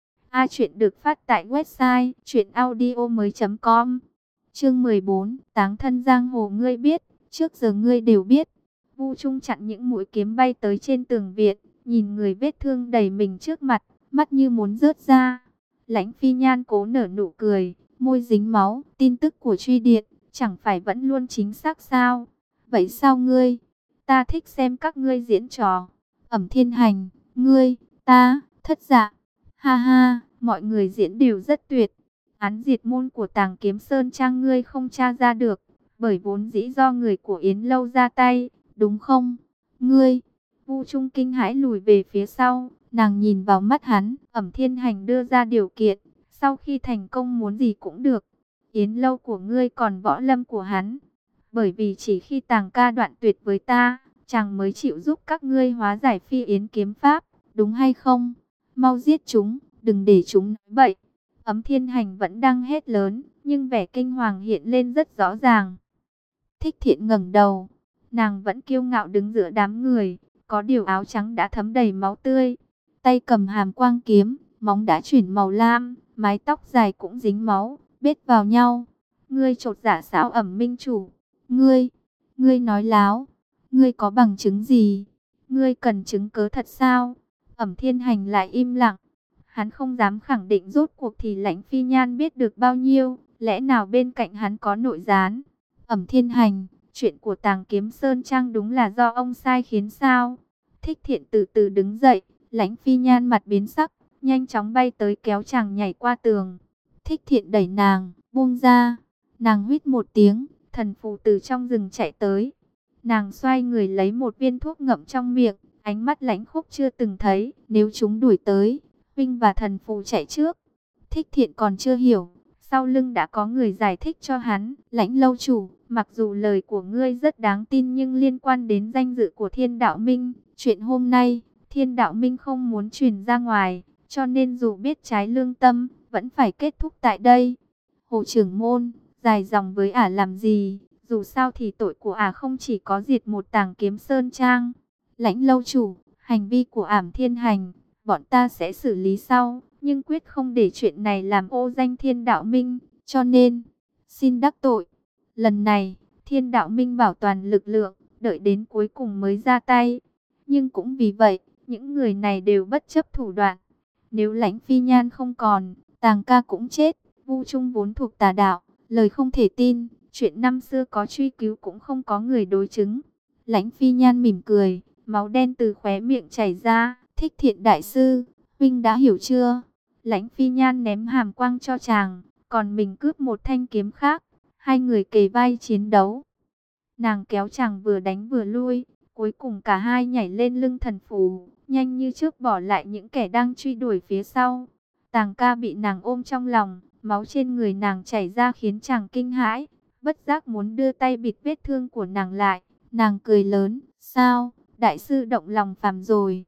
A truyện được phát tại website truyện audio mới chấm com. Chương mười bốn, táng thân giang hồ ngươi biết, trước giờ ngươi đều biết. Vu Trung chặn những mũi kiếm bay tới trên tường viện, nhìn người vết thương đầy mình trước mặt, mắt như muốn rớt ra. Lãnh Phi Nhan cố nở nụ cười, môi dính máu, tin tức của truy điện, chẳng phải vẫn luôn chính xác sao? Vậy sao ngươi? Ta thích xem các ngươi diễn trò. Ẩm Thiên Hành, ngươi, ta, thất dạ. Ha ha, mọi người diễn đều rất tuyệt. Án diệt môn của Tàng Kiếm Sơn Trang ngươi không tra ra được, bởi vốn dĩ do người của Yến lâu ra tay, đúng không? Ngươi, Vu Trung kinh hãi lùi về phía sau, nàng nhìn vào mắt hắn, Ẩm Thiên Hành đưa ra điều kiện, sau khi thành công muốn gì cũng được. Yến lâu của ngươi còn võ lâm của hắn. Bởi vì chỉ khi Tàng ca đoạn tuyệt với ta, chàng mới chịu giúp các ngươi hóa giải phi yến kiếm pháp, đúng hay không? Mau giết chúng, đừng để chúng nói bậy. Ấm Thiên Hành vẫn đang hét lớn, nhưng vẻ kinh hoàng hiện lên rất rõ ràng. Thích Thiện ngẩng đầu, nàng vẫn kiêu ngạo đứng giữa đám người, có điều áo trắng đã thấm đầy máu tươi, tay cầm hàm quang kiếm, móng đã chuyển màu lam, mái tóc dài cũng dính máu, bết vào nhau. Ngươi trột dạ sao Ẩm minh chủ? Ngươi, ngươi nói láo, ngươi có bằng chứng gì? Ngươi cần chứng cớ thật sao? Ẩm Thiên Hành lại im lặng. Hắn không dám khẳng định rốt cuộc thì Lãnh Phi Nhan biết được bao nhiêu, lẽ nào bên cạnh hắn có nội gián. Ẩm Thiên Hành, chuyện của Tàng Kiếm Sơn Trang đúng là do ông sai khiến sao? Thích Thiện từ từ đứng dậy, Lãnh Phi Nhan mặt biến sắc, nhanh chóng bay tới kéo chàng nhảy qua tường. Thích Thiện đẩy nàng, buông ra, nàng huýt một tiếng, thần phù từ trong rừng chạy tới. Nàng xoay người lấy một viên thuốc ngậm trong miệng, ánh mắt lãnh khốc chưa từng thấy, nếu chúng đuổi tới, Vinh và thần phù chạy trước. Thích Thiện còn chưa hiểu, sau lưng đã có người giải thích cho hắn. Lãnh lâu chủ, mặc dù lời của ngươi rất đáng tin nhưng liên quan đến danh dự của Thiên Đạo Minh. Chuyện hôm nay, Thiên Đạo Minh không muốn truyền ra ngoài, cho nên dù biết trái lương tâm, vẫn phải kết thúc tại đây. Hồ trưởng môn, dài dòng với ả làm gì? Dù sao thì tội của ả không chỉ có diệt một Tàng Kiếm Sơn Trang. Lãnh lâu chủ, hành vi của Ảm Thiên Hành, bọn ta sẽ xử lý sau, nhưng quyết không để chuyện này làm ô danh Thiên Đạo Minh, cho nên, xin đắc tội. Lần này, Thiên Đạo Minh bảo toàn lực lượng, đợi đến cuối cùng mới ra tay. Nhưng cũng vì vậy, những người này đều bất chấp thủ đoạn. Nếu Lãnh Phi Nhan không còn, Tàng ca cũng chết. Vu Trung vốn thuộc tà đạo, lời không thể tin. Chuyện năm xưa có truy cứu cũng không có người đối chứng. Lãnh Phi Nhan mỉm cười, máu đen từ khóe miệng chảy ra. Thích Thiện đại sư, huynh đã hiểu chưa? Lãnh Phi Nhan ném hàm quang cho chàng, còn mình cướp một thanh kiếm khác. Hai người kề vai chiến đấu. Nàng kéo chàng vừa đánh vừa lui, cuối cùng cả hai nhảy lên lưng thần phù, nhanh như trước bỏ lại những kẻ đang truy đuổi phía sau. Tàng ca bị nàng ôm trong lòng, máu trên người nàng chảy ra khiến chàng kinh hãi, bất giác muốn đưa tay bịt vết thương của nàng lại. Nàng cười lớn, sao, đại sư động lòng phàm rồi.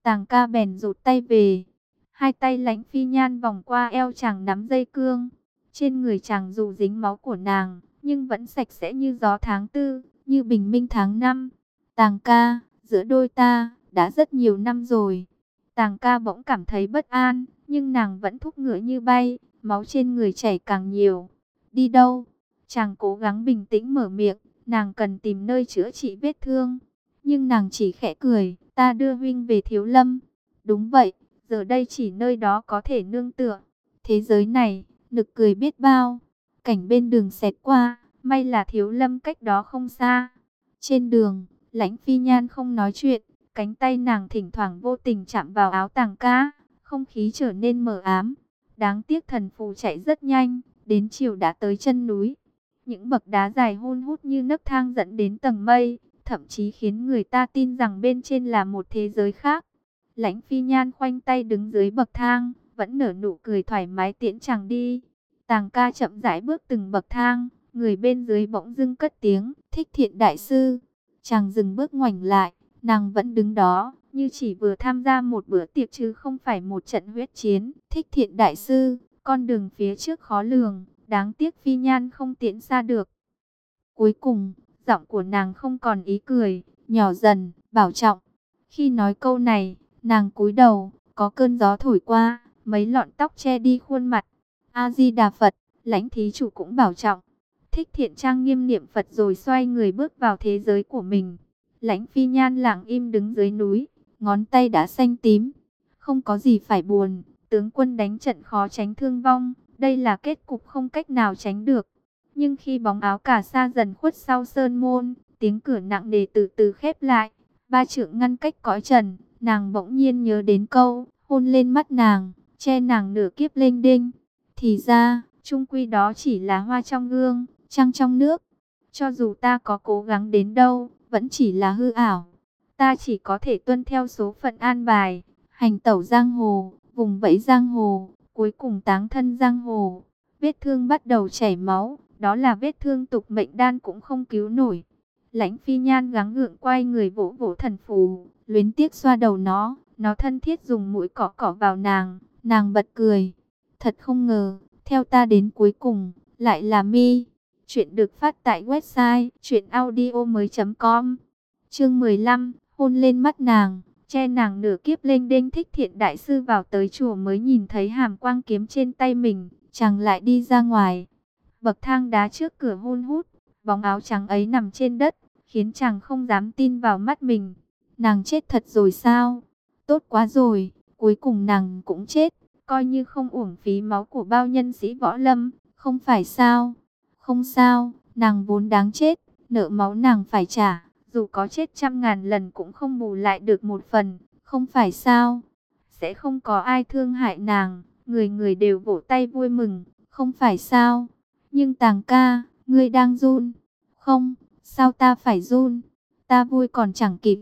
Tàng ca bèn rụt tay về. Hai tay Lãnh Phi Nhan vòng qua eo chàng nắm dây cương. Trên người chàng dù dính máu của nàng, nhưng vẫn sạch sẽ như gió tháng tư, như bình minh tháng năm. Tàng ca, giữa đôi ta, đã rất nhiều năm rồi. Tàng ca bỗng cảm thấy bất an, nhưng nàng vẫn thúc ngựa như bay, máu trên người chảy càng nhiều. Đi đâu? Chàng cố gắng bình tĩnh mở miệng, nàng cần tìm nơi chữa trị vết thương. Nhưng nàng chỉ khẽ cười, ta đưa huynh về Thiếu Lâm. Đúng vậy, giờ đây chỉ nơi đó có thể nương tựa. Thế giới này, nực cười biết bao. Cảnh bên đường xẹt qua, may là Thiếu Lâm cách đó không xa. Trên đường, Lãnh Phi Nhan không nói chuyện, cánh tay nàng thỉnh thoảng vô tình chạm vào áo Tàng ca, không khí trở nên mờ ám. Đáng tiếc thần phù chạy rất nhanh, đến chiều đã tới chân núi. Những bậc đá dài hun hút như nấc thang dẫn đến tầng mây, thậm chí khiến người ta tin rằng bên trên là một thế giới khác. Lãnh Phi Nhan khoanh tay đứng dưới bậc thang, vẫn nở nụ cười thoải mái tiễn chàng đi. Tàng ca chậm rãi bước từng bậc thang, người bên dưới bỗng dưng cất tiếng, Thích Thiện đại sư. Chàng dừng bước ngoảnh lại, nàng vẫn đứng đó, như chỉ vừa tham gia một bữa tiệc chứ không phải một trận huyết chiến. Thích Thiện đại sư, con đường phía trước khó lường, đáng tiếc Phi Nhan không tiến xa được. Cuối cùng, giọng của nàng không còn ý cười, nhỏ dần, bảo trọng. Khi nói câu này, nàng cúi đầu, có cơn gió thổi qua, mấy lọn tóc che đi khuôn mặt. A-di-đà Phật, Lãnh thí chủ cũng bảo trọng. Thích Thiện trang nghiêm niệm Phật rồi xoay người bước vào thế giới của mình. Lãnh Phi Nhan lặng im đứng dưới núi, ngón tay đã xanh tím. Không có gì phải buồn, tướng quân đánh trận khó tránh thương vong, đây là kết cục không cách nào tránh được. Nhưng khi bóng áo cả sa dần khuất sau sơn môn, tiếng cửa nặng nề từ từ khép lại, ba trượng ngăn cách cõi trần, nàng bỗng nhiên nhớ đến câu, hôn lên mắt nàng, che nàng nửa kiếp lênh đênh. Thì ra, chung quy đó chỉ là hoa trong gương, trăng trong nước. Cho dù ta có cố gắng đến đâu, vẫn chỉ là hư ảo. Ta chỉ có thể tuân theo số phận an bài, hành tẩu giang hồ, vùng vẫy giang hồ, cuối cùng táng thân giang hồ. Vết thương bắt đầu chảy máu, đó là vết thương tục mệnh đan cũng không cứu nổi. Lãnh Phi Nhan gắng gượng quay người vỗ vỗ thần phù, luyến tiếc xoa đầu nó, nó thân thiết dùng mũi cọ cọ vào nàng, nàng bật cười. Thật không ngờ, theo ta đến cuối cùng, lại là mi. Chuyện được phát tại website truyện audio mới chấm com. Chương mười lăm, hôn lên mắt nàng, che nàng nửa kiếp lênh đênh. Thích Thiện đại sư vào tới chùa mới nhìn thấy hàm quang kiếm trên tay mình, chàng lại đi ra ngoài. Bậc thang đá trước cửa hun hút, bóng áo trắng ấy nằm trên đất, khiến chàng không dám tin vào mắt mình. Nàng chết thật rồi sao? Tốt quá rồi, cuối cùng nàng cũng chết, coi như không uổng phí máu của bao nhân sĩ võ lâm, không phải sao? Không sao, nàng vốn đáng chết, nợ máu nàng phải trả, dù có chết trăm ngàn lần cũng không bù lại được một phần, không phải sao? Sẽ không có ai thương hại nàng, người người đều vỗ tay vui mừng, không phải sao? Nhưng Tàng ca, ngươi đang run. Không, sao ta phải run? Ta vui còn chẳng kịp.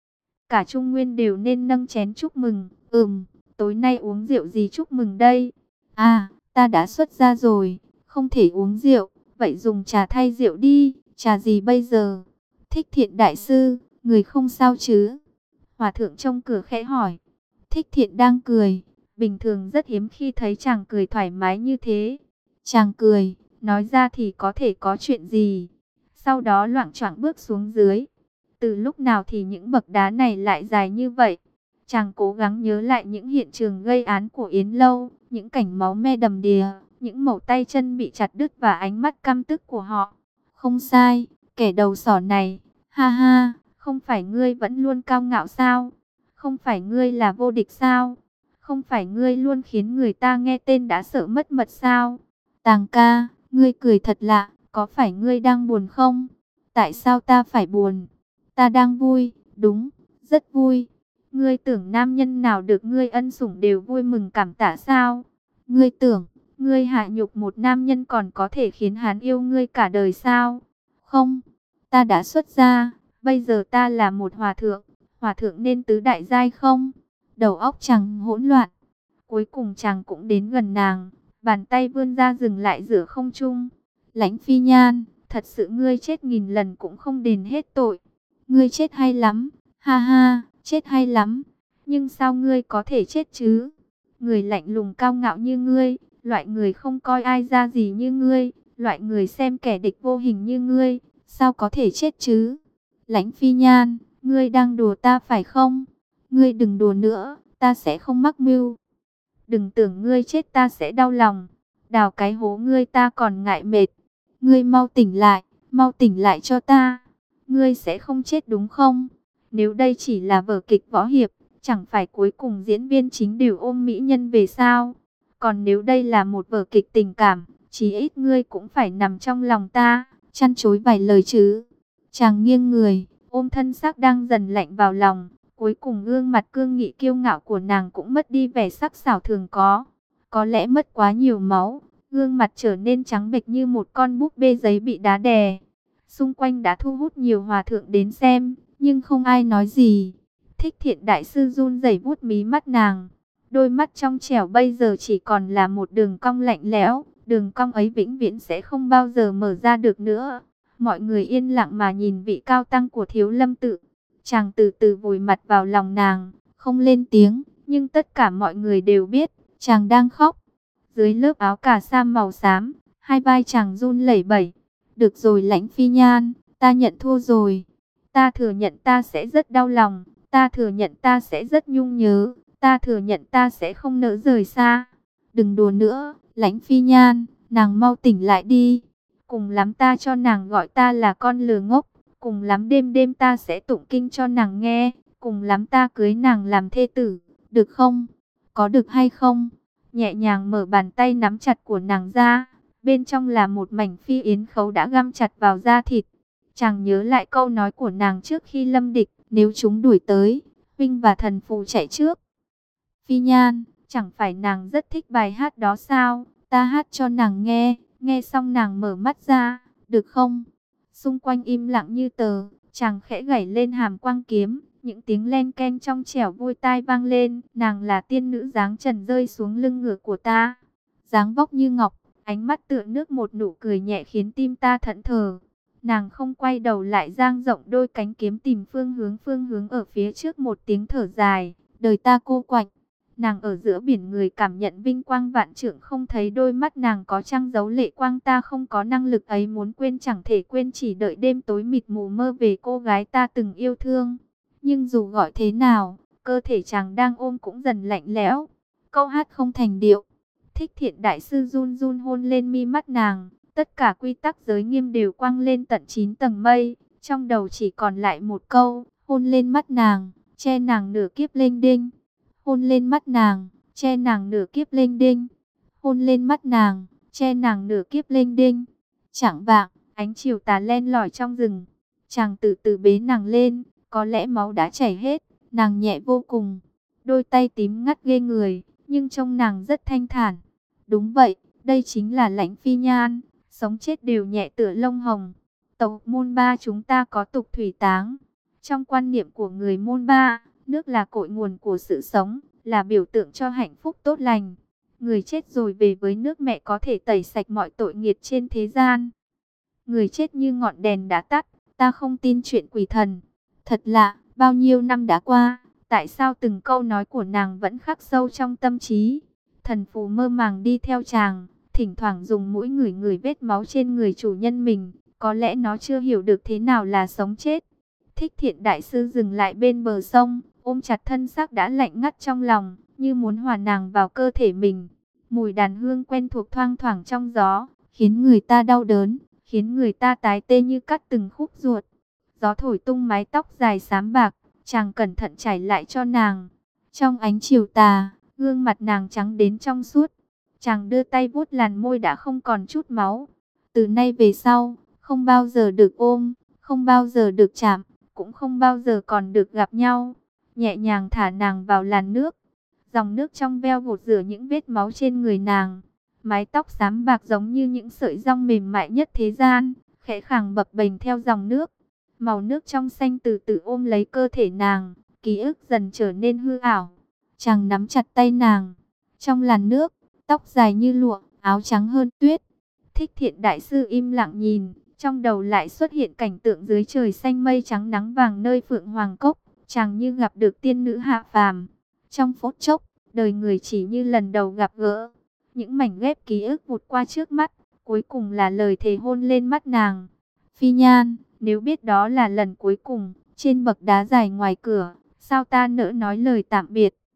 Cả Trung Nguyên đều nên nâng chén chúc mừng. Ừm, tối nay uống rượu gì chúc mừng đây? À, ta đã xuất gia rồi, không thể uống rượu, vậy dùng trà thay rượu đi. Trà gì bây giờ? Thích Thiện đại sư, người không sao chứ? Hòa thượng trong cửa khẽ hỏi. Thích Thiện đang cười, bình thường rất hiếm khi thấy chàng cười thoải mái như thế. Chàng cười, nói ra thì có thể có chuyện gì? Sau đó loạng choạng bước xuống dưới. Từ lúc nào thì những bậc đá này lại dài như vậy? Chàng cố gắng nhớ lại những hiện trường gây án của Yến Lâu, những cảnh máu me đầm đìa, những mẩu tay chân bị chặt đứt và ánh mắt căm tức của họ. Không sai, kẻ đầu sỏ này, ha ha, không phải ngươi vẫn luôn cao ngạo sao? Không phải ngươi là vô địch sao? Không phải ngươi luôn khiến người ta nghe tên đã sợ mất mật sao? Tàng ca, ngươi cười thật lạ, có phải ngươi đang buồn không? Tại sao ta phải buồn? Ta đang vui, đúng, rất vui. Ngươi tưởng nam nhân nào được ngươi ân sủng đều vui mừng cảm tạ sao? Ngươi tưởng, ngươi hạ nhục một nam nhân còn có thể khiến hắn yêu ngươi cả đời sao? Không, ta đã xuất gia, bây giờ ta là một hòa thượng, hòa thượng nên tứ đại giai không? Đầu óc chàng hỗn loạn. Cuối cùng chàng cũng đến gần nàng, bàn tay vươn ra dừng lại giữa không trung. Lãnh Phi Nhan, thật sự ngươi chết nghìn lần cũng không đền hết tội. Ngươi chết hay lắm, ha ha, chết hay lắm. Nhưng sao ngươi có thể chết chứ? Người lạnh lùng cao ngạo như ngươi, loại người không coi ai ra gì như ngươi, loại người xem kẻ địch vô hình như ngươi, sao có thể chết chứ? Lãnh Phi Nhan, ngươi đang đùa ta phải không? Ngươi đừng đùa nữa, ta sẽ không mắc mưu. Đừng tưởng ngươi chết ta sẽ đau lòng. Đào cái hố ngươi ta còn ngại mệt. Ngươi mau tỉnh lại, mau tỉnh lại cho ta. Ngươi sẽ không chết đúng không? Nếu đây chỉ là vở kịch võ hiệp, chẳng phải cuối cùng diễn viên chính đều ôm mỹ nhân về sao? Còn nếu đây là một vở kịch tình cảm, chí ít ngươi cũng phải nằm trong lòng ta, chăn chối vài lời chứ. Chàng nghiêng người, ôm thân xác đang dần lạnh vào lòng. Cuối cùng gương mặt cương nghị kiêu ngạo của nàng cũng mất đi vẻ sắc sảo thường có. Có lẽ mất quá nhiều máu, gương mặt trở nên trắng bệch như một con búp bê giấy bị đá đè. Xung quanh đã thu hút nhiều hòa thượng đến xem, nhưng không ai nói gì. Thích Thiện đại sư run rẩy vuốt mí mắt nàng. Đôi mắt trong trẻo bây giờ chỉ còn là một đường cong lạnh lẽo, đường cong ấy vĩnh viễn sẽ không bao giờ mở ra được nữa. Mọi người yên lặng mà nhìn vị cao tăng của Thiếu Lâm tự. Chàng từ từ vùi mặt vào lòng nàng, không lên tiếng, nhưng tất cả mọi người đều biết, chàng đang khóc. Dưới lớp áo cà sa màu xám, hai vai chàng run lẩy bẩy. Được rồi Lãnh Phi Nhan, ta nhận thua rồi. Ta thừa nhận ta sẽ rất đau lòng, ta thừa nhận ta sẽ rất nhung nhớ, ta thừa nhận ta sẽ không nỡ rời xa. Đừng đùa nữa, Lãnh Phi Nhan, nàng mau tỉnh lại đi. Cùng lắm ta cho nàng gọi ta là con lừa ngốc. Cùng lắm đêm đêm ta sẽ tụng kinh cho nàng nghe. Cùng lắm ta cưới nàng làm thê tử. Được không? Có được hay không? Nhẹ nhàng mở bàn tay nắm chặt của nàng ra. Bên trong là một mảnh phi yến khấu đã găm chặt vào da thịt. Chàng nhớ lại câu nói của nàng trước khi lâm địch. Nếu chúng đuổi tới, huynh và thần phù chạy trước. Phi Nhan, chẳng phải nàng rất thích bài hát đó sao? Ta hát cho nàng nghe. Nghe xong nàng mở mắt ra. Được không? Xung quanh im lặng như tờ, chàng khẽ gảy lên hàm quang kiếm, những tiếng len ken trong trẻo vui tai vang lên. Nàng là tiên nữ dáng trần rơi xuống lưng ngựa của ta, dáng vóc như ngọc, ánh mắt tựa nước, một nụ cười nhẹ khiến tim ta thẫn thờ. Nàng không quay đầu lại, dang rộng đôi cánh kiếm tìm phương hướng, phương hướng ở phía trước. Một tiếng thở dài, đời ta cô quạnh. Nàng ở giữa biển người cảm nhận vinh quang vạn trượng, không thấy đôi mắt nàng có trăng giấu lệ quang. Ta không có năng lực ấy, muốn quên chẳng thể quên, chỉ đợi đêm tối mịt mù mơ về cô gái ta từng yêu thương. Nhưng dù gọi thế nào, cơ thể chàng đang ôm cũng dần lạnh lẽo. Câu hát không thành điệu. Thích Thiện đại sư run run hôn lên mi mắt nàng. Tất cả quy tắc giới nghiêm đều quăng lên tận chín tầng mây. Trong đầu chỉ còn lại một câu, hôn lên mắt nàng, che nàng nửa kiếp lênh đênh. Hôn lên mắt nàng, che nàng nửa kiếp lênh đênh. Hôn lên mắt nàng, che nàng nửa kiếp lênh đênh. Chạng vạng, ánh chiều tà len lỏi trong rừng. Chàng từ từ bế nàng lên, có lẽ máu đã chảy hết, nàng nhẹ vô cùng. Đôi tay tím ngắt ghê người, nhưng trông nàng rất thanh thản. Đúng vậy, đây chính là Lãnh Phi Nhan, sống chết đều nhẹ tựa lông hồng. Tộc Môn Ba chúng ta có tục thủy táng. Trong quan niệm của người Môn Ba, nước là cội nguồn của sự sống, là biểu tượng cho hạnh phúc tốt lành. Người chết rồi về với nước mẹ có thể tẩy sạch mọi tội nghiệt trên thế gian. Người chết như ngọn đèn đã tắt, ta không tin chuyện quỷ thần. Thật lạ, bao nhiêu năm đã qua, tại sao từng câu nói của nàng vẫn khắc sâu trong tâm trí. Thần phù mơ màng đi theo chàng, thỉnh thoảng dùng mũi ngửi ngửi vết máu trên người chủ nhân mình. Có lẽ nó chưa hiểu được thế nào là sống chết. Thích Thiện đại sư dừng lại bên bờ sông, ôm chặt thân xác đã lạnh ngắt trong lòng, như muốn hòa nàng vào cơ thể mình. Mùi đàn hương quen thuộc thoang thoảng trong gió, khiến người ta đau đớn, khiến người ta tái tê như cắt từng khúc ruột. Gió thổi tung mái tóc dài xám bạc, chàng cẩn thận trải lại cho nàng. Trong ánh chiều tà, gương mặt nàng trắng đến trong suốt. Chàng đưa tay vuốt làn môi đã không còn chút máu. Từ nay về sau, không bao giờ được ôm, không bao giờ được chạm, cũng không bao giờ còn được gặp nhau. Nhẹ nhàng thả nàng vào làn nước. Dòng nước trong veo gột rửa những vết máu trên người nàng. Mái tóc xám bạc giống như những sợi rong mềm mại nhất thế gian, khẽ khàng bập bềnh theo dòng nước. Màu nước trong xanh từ từ ôm lấy cơ thể nàng, ký ức dần trở nên hư ảo. Chàng nắm chặt tay nàng. Trong làn nước, tóc dài như lụa, áo trắng hơn tuyết. Thích Thiện đại sư im lặng nhìn, trong đầu lại xuất hiện cảnh tượng dưới trời xanh mây trắng nắng vàng nơi Phượng Hoàng Cốc. Chàng như gặp được tiên nữ hạ phàm, Trong phút chốc, đời người chỉ như lần đầu gặp gỡ. Những mảnh ghép ký ức vụt qua trước mắt, cuối cùng là lời thề hôn lên mắt nàng. Phi Nhan, nếu biết đó là lần cuối cùng, trên bậc đá dài ngoài cửa, sao ta nỡ nói lời tạm biệt.